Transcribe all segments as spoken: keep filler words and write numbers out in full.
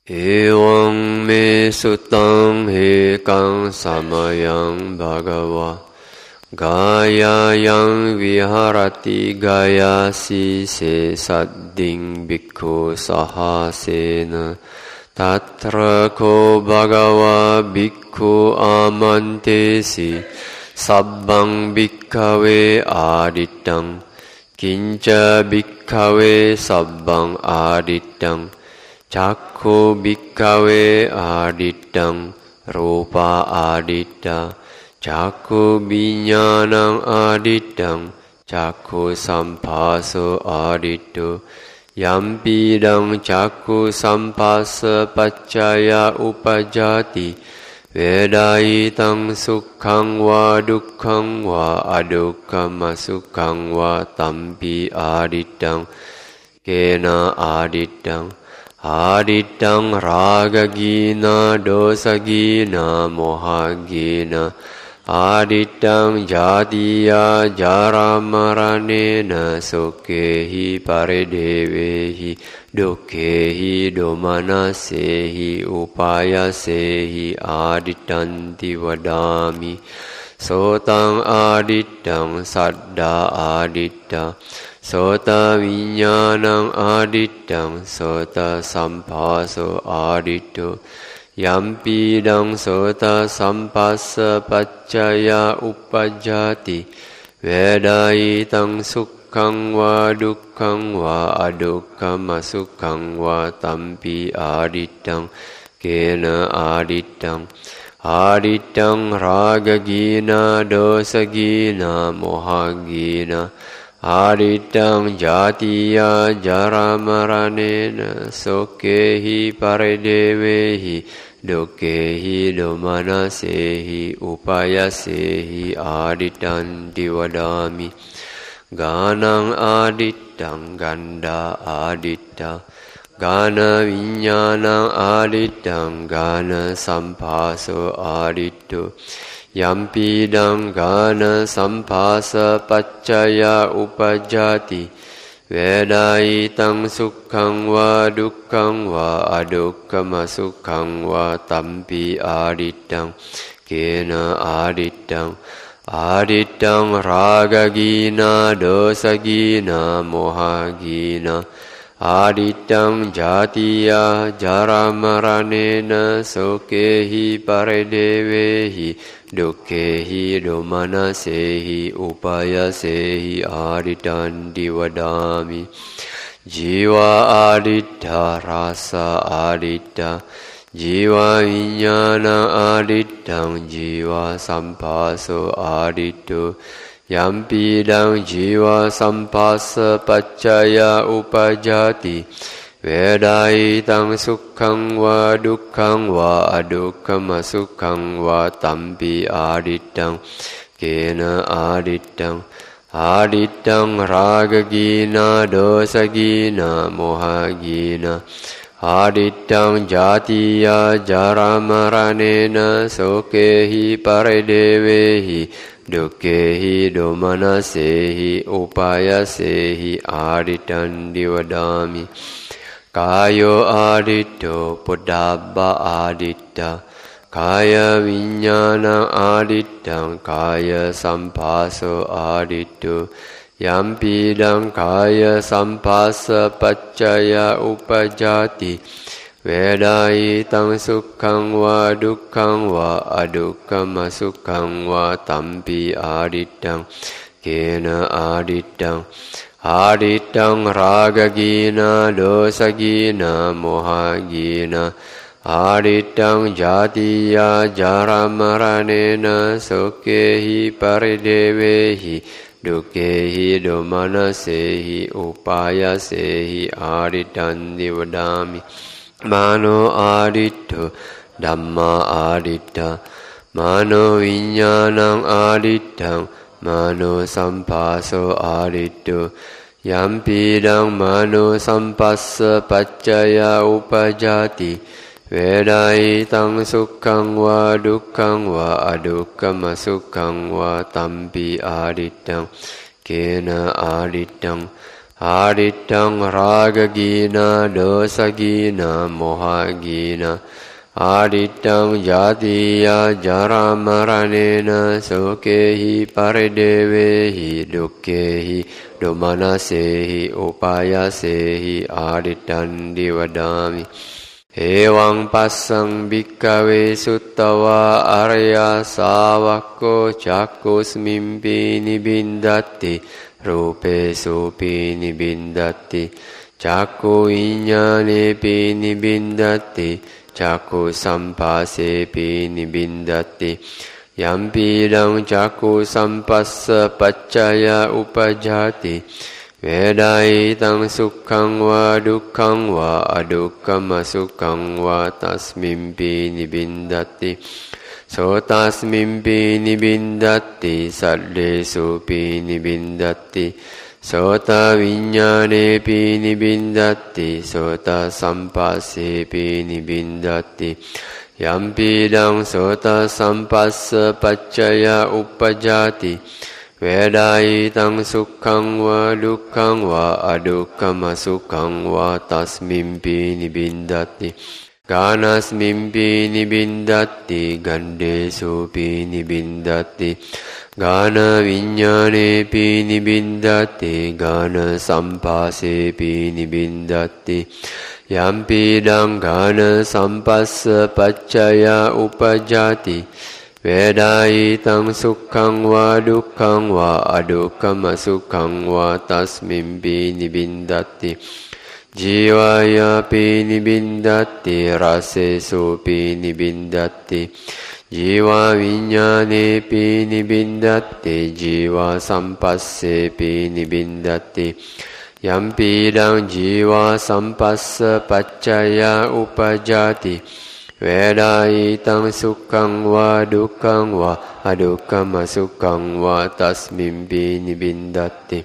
Evaṁ me sutaṁ hekaṁ samayang bhagava Gāyāyaṁ viharati gāyāsi se sadding bhikkhu sahasena Tatra ko bhagava bhikkhu amantesi Sabbang bhikkave adittang Kinca bhikkave sabbang adittang Cakku bhikkave adittang rupa aditta Cakku viññānaṁ adittang Cakku samphaso aditto Yampidang cakku sampassa paccaya upajati Vedayitang sukhang va dukkhang va adukkama sukhang va tampi adittang Kena adittang Adittang ragagina dosagina mohagina Adittang jatiya jaramaranena sokehi paridevehi Dukkehi domanasehi upayasehi adittanti vadami Sotang adittang saddha aditta Sota viññānaṁ adittang sota samphaso aditto Yampidang sota sampassa paccaya uppajjati Vedayitang sukhang va dukkhang va adukkama sukhang va tampi adittang Kena adittang Adittang ragagina dosagina mohagina Adittang jatiya jaramaranena sokehi paridevehi Dukkehi domanasehi upayasehi adittanti vadami Ganang adittang ganda aditta Gana viññānaṁ adittang gana samphaso aditto Yampidang gana samphasa paccaya upajjati Vedayitang sukhang va dukkhang va adukkama sukhang va tampi adittang Kena adittang Adittang ragagina dosagina mohagina Adittang jatiya jaramaranena sokehi paridevehi Dukkehi domanasehi upayasehi adittanti vadami Jiva aditta rasa aditta Jiva viññānaṁ adittang jiva samphaso aditto Yampidang jiva samphassa paccaya upajjati Vedayitang sukhang va dukkhang va adukkama sukhang va tampi adittang Kena adittang Adittang ragagina dosagina mohagina Adittang jatiya jaramaranena sokehi paridevehi Dukkehi domanasehi upayasehi adittanti vadami Kayo aditto puddabba aditta Kaya viññānaṁ adittang kaya samphaso aditto Yampidang kaya samphassa paccaya upajjati Vedayitang sukhang va dukkhang va adukkama sukhang va tampi adittang Kena adittang Adittang ragagina dosagina mohagina Adittang jatiya jaramaranena sokehi paridevehi Dukkehi domanasehi upayasehi adittanti vadami Mano aditto dhamma aditta Mano viññānaṁ adittang Mano samphaso aditto Yampidang mano sampassa paccaya upajjati Vedayitang sukhang va dukkhang va adukkama sukhang va tampi adittang Kena adittang Adittang ragagina dosagina mohagina Adittang jatiya jaramaranena sokehi paridevehi dukkehi domanasehi upayasehi adittang divadami Ewang passang bhikkave suttawa arya savakko cakkusmimpi nibindati rupe supi nibindati cakku iññānepi nibindati cakku sampasepi nibindati yampidang cakku sampassa paccaya upajati Vedayitang sukhang wa dukkhang wa adukkama sukhang wa tasmimpi nibindati Sotasmimpi nibindati saddesupi nibindati Sota viññānepi nibindati Sota sampassepi nibindati Yampidang sota sampassa paccaya uppajati Vedayitang sukhang wa dukkhang wa adukkama sukhang wa tasmimpi nibindati Ganasmimpi nibindati gandesupi nibindati Gana viññānepi nibindati Gana sampasepi nibindati Yampidang gana sampassa paccaya upajati Vedayitang sukhang wa dukkhang wa adukkama sukhang wa tasmimpi nibindati Jivayapi nibindati rasesupi nibindati Jiva viññānepi nibindati Jiva sampassepi nibindati Yampidang jiva sampassa paccaya upajati Vedayitang sukhang wa dukkhang wa adukkama sukhang wa tasmimpi nibindati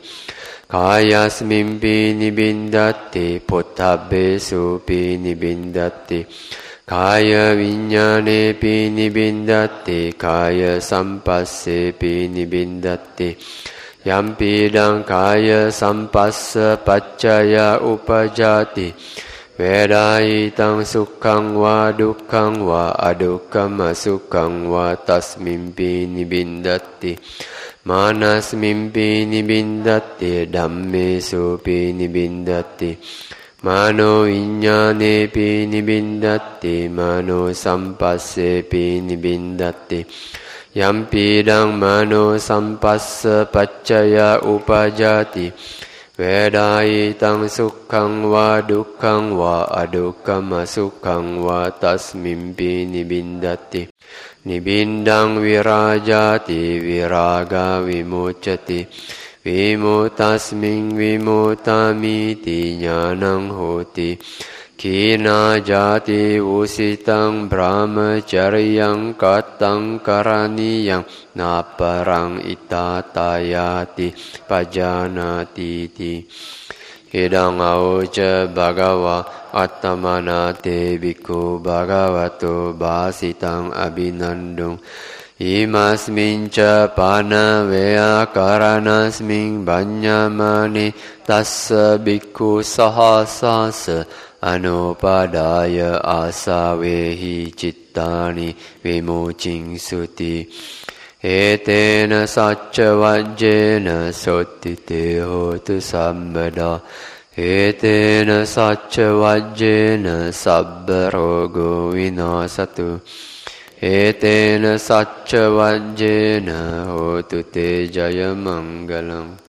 Kayasmimpi nibindati pottabbesupi nibindati Kaya viññānepi nibindati Kaya sampassepi nibindati Yampidang kaya sampassa paccaya upajati Vedayitang sukhang wa dukkhang wa adukkama sukhang wa tasmimpi nibindati Manasmimpi nibindati dhammesupi nibindati Mano viññānepi nibindati Mano sampassepi nibindati Yampidang mano sampassa paccaya upajati Vedayitang sukhang wa dukkhang wa adukkama sukhang wa tasmimpi nibindati Nibindang virajati viraga vimucati Vimutasming vimutamiti ñānang hoti Kina jati usitang brahmacaryang katang karaniyang naparang itatayati pajanati ti Idang auca bhagava attamanate bhikkhu bhagavato bhasitang abhinandung Imasmin ca pana vea karanasmin banyamani tassa bhikkhu sahasasa anupadaya asavehi cittani vimucing suti etena sacca vajjena sottite hotu sammada etena sacca vajjena sabba rogo vinasatu etena sacca vajjena hotu te jaya mangalam